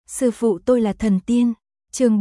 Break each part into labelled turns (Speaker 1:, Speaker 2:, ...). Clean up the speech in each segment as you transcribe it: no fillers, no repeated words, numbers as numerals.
Speaker 1: Sư phụ tôi là thần tiên. Chương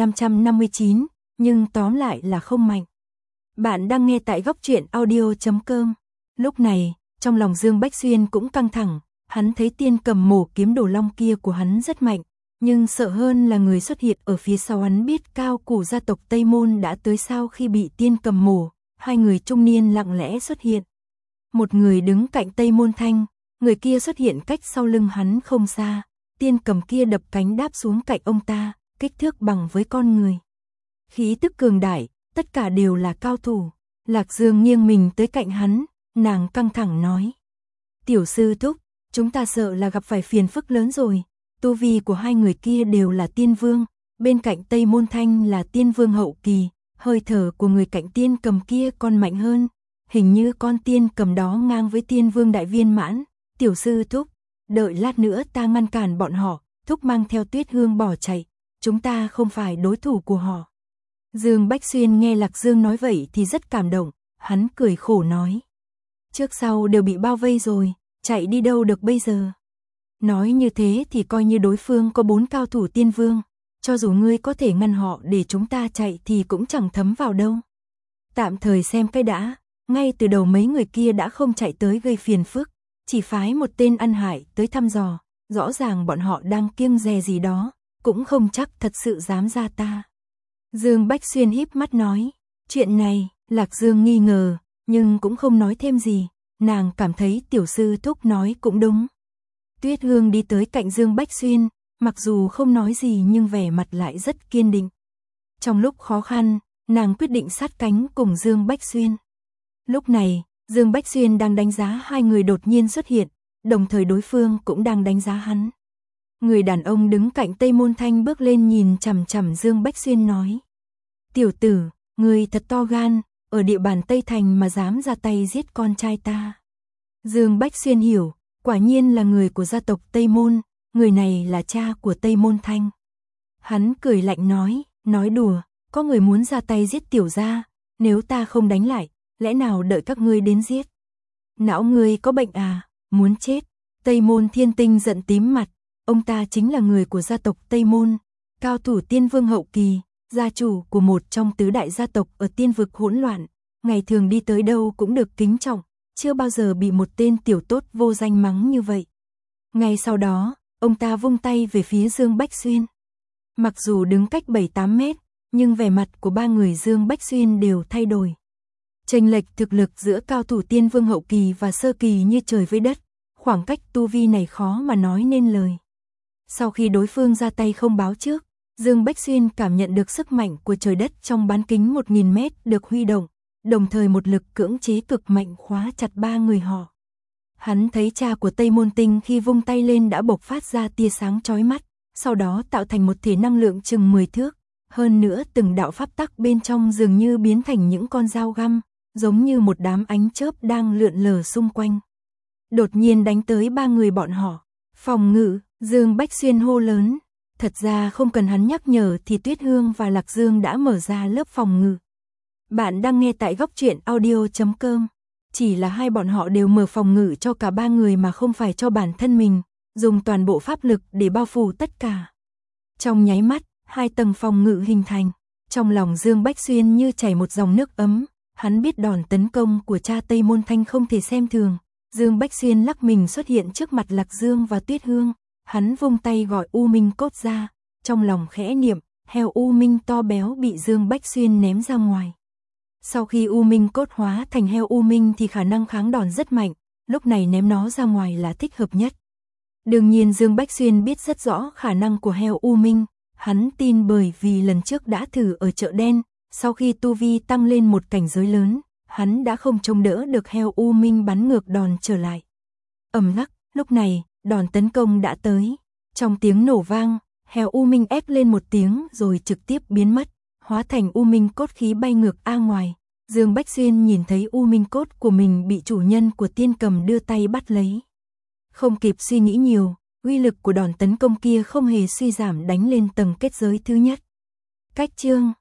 Speaker 1: 4559, nhưng tóm lại là không mạnh. Bạn đang nghe tại góc truyện audio.com. Lúc này, trong lòng Dương Bách Xuyên cũng căng thẳng, hắn thấy tiên cầm mổ kiếm đồ long kia của hắn rất mạnh, nhưng sợ hơn là người xuất hiện ở phía sau hắn biết cao củ gia tộc Tây Môn đã tới sau khi bị tiên cầm mổ, hai người trung niên lặng lẽ xuất hiện. Một người đứng cạnh Tây Môn Thanh, người kia xuất hiện cách sau lưng hắn không xa, tiên cầm kia đập cánh đáp xuống cạnh ông ta, kích thước bằng với con người. Khí tức cường đại, tất cả đều là cao thủ. Lạc Dương nghiêng mình tới cạnh hắn, nàng căng thẳng nói. Tiểu sư thúc, chúng ta sợ là gặp phải phiền phức lớn rồi. Tu vi của hai người kia đều là tiên vương, bên cạnh Tây Môn Thanh là tiên vương hậu kỳ, hơi thở của người cạnh tiên cầm kia còn mạnh hơn. Hình như con tiên cầm đó ngang với tiên vương đại viên mãn. Tiểu sư thúc, đợi lát nữa ta ngăn cản bọn họ, thúc mang theo Tuyết Hương bỏ chạy, chúng ta không phải đối thủ của họ. Dương Bách Xuyên nghe Lạc Dương nói vậy thì rất cảm động, hắn cười khổ nói. Trước sau đều bị bao vây rồi, chạy đi đâu được bây giờ. Nói như thế thì coi như đối phương có 4 cao thủ tiên vương, cho dù ngươi có thể ngăn họ để chúng ta chạy thì cũng chẳng thấm vào đâu. Tạm thời xem cái đã, ngay từ đầu mấy người kia đã không chạy tới gây phiền phức, chỉ phái một tên ăn hại tới thăm dò, rõ ràng bọn họ đang kiêng dè gì đó, cũng không chắc thật sự dám ra ta. Dương Bách Xuyên híp mắt nói, chuyện này, Lạc Dương nghi ngờ, nhưng cũng không nói thêm gì, nàng cảm thấy tiểu sư thúc nói cũng đúng. Tuyết Hương đi tới cạnh Dương Bách Xuyên, mặc dù không nói gì nhưng vẻ mặt lại rất kiên định. Trong lúc khó khăn, nàng quyết định sát cánh cùng Dương Bách Xuyên. Lúc này, Dương Bách Xuyên đang đánh giá hai người đột nhiên xuất hiện, đồng thời đối phương cũng đang đánh giá hắn. Người đàn ông đứng cạnh Tây Môn Thanh bước lên nhìn chằm chằm Dương Bách Xuyên nói. Tiểu tử, người thật to gan, ở địa bàn Tây Thành mà dám ra tay giết con trai ta. Dương Bách Xuyên hiểu, quả nhiên là người của gia tộc Tây Môn, người này là cha của Tây Môn Thanh. Hắn cười lạnh nói đùa, có người muốn ra tay giết tiểu gia, nếu ta không đánh lại, lẽ nào đợi các ngươi đến giết. Não ngươi có bệnh à, muốn chết. Tây Môn Thiên Tinh giận tím mặt, ông ta chính là người của gia tộc Tây Môn, cao thủ tiên vương hậu kỳ, gia chủ của một trong tứ đại gia tộc ở tiên vực hỗn loạn, ngày thường đi tới đâu cũng được kính trọng, chưa bao giờ bị một tên tiểu tốt vô danh mắng như vậy. Ngay sau đó, ông ta vung tay về phía Dương Bách Xuyên. Mặc dù đứng cách 7-8 mét, nhưng vẻ mặt của ba người Dương Bách Xuyên đều thay đổi. Chênh lệch thực lực giữa cao thủ tiên vương hậu kỳ và sơ kỳ như trời với đất, khoảng cách tu vi này khó mà nói nên lời. Sau khi đối phương ra tay không báo trước, Dương Bách Xuyên cảm nhận được sức mạnh của trời đất trong bán kính 1000 mét được huy động, đồng thời một lực cưỡng chế cực mạnh khóa chặt ba người họ. Hắn thấy cha của Tây Môn Tinh khi vung tay lên đã bộc phát ra tia sáng chói mắt, sau đó tạo thành một thể năng lượng chừng 10 thước, hơn nữa từng đạo pháp tắc bên trong dường như biến thành những con dao găm, giống như một đám ánh chớp đang lượn lờ xung quanh. Đột nhiên đánh tới ba người bọn họ. Phòng ngự, Dương Bách Xuyên hô lớn. Thật ra không cần hắn nhắc nhở thì Tuyết Hương và Lạc Dương đã mở ra lớp phòng ngự. Bạn đang nghe tại góc truyện audio.com. Chỉ là hai bọn họ đều mở phòng ngự cho cả ba người mà không phải cho bản thân mình, dùng toàn bộ pháp lực để bao phủ tất cả. Trong nháy mắt, 2 tầng phòng ngự hình thành. Trong lòng Dương Bách Xuyên như chảy một dòng nước ấm, hắn biết đòn tấn công của cha Tây Môn Thanh không thể xem thường. Dương Bách Xuyên lắc mình xuất hiện trước mặt Lạc Dương và Tuyết Hương, hắn vung tay gọi U Minh Cốt ra, trong lòng khẽ niệm, heo U Minh to béo bị Dương Bách Xuyên ném ra ngoài. Sau khi U Minh Cốt hóa thành heo U Minh thì khả năng kháng đòn rất mạnh, lúc này ném nó ra ngoài là thích hợp nhất. Đương nhiên Dương Bách Xuyên biết rất rõ khả năng của heo U Minh, hắn tin bởi vì lần trước đã thử ở chợ đen, sau khi tu vi tăng lên một cảnh giới lớn, hắn đã không chống đỡ được heo U Minh bắn ngược đòn trở lại. Ầm ngắc, lúc này, đòn tấn công đã tới. Trong tiếng nổ vang, heo U Minh ép lên một tiếng rồi trực tiếp biến mất, hóa thành U Minh Cốt khí bay ngược ra ngoài. Dương Bách Xuyên nhìn thấy U Minh Cốt của mình bị chủ nhân của tiên cầm đưa tay bắt lấy. Không kịp suy nghĩ nhiều, uy lực của đòn tấn công kia không hề suy giảm đánh lên tầng kết giới thứ nhất. Cách chương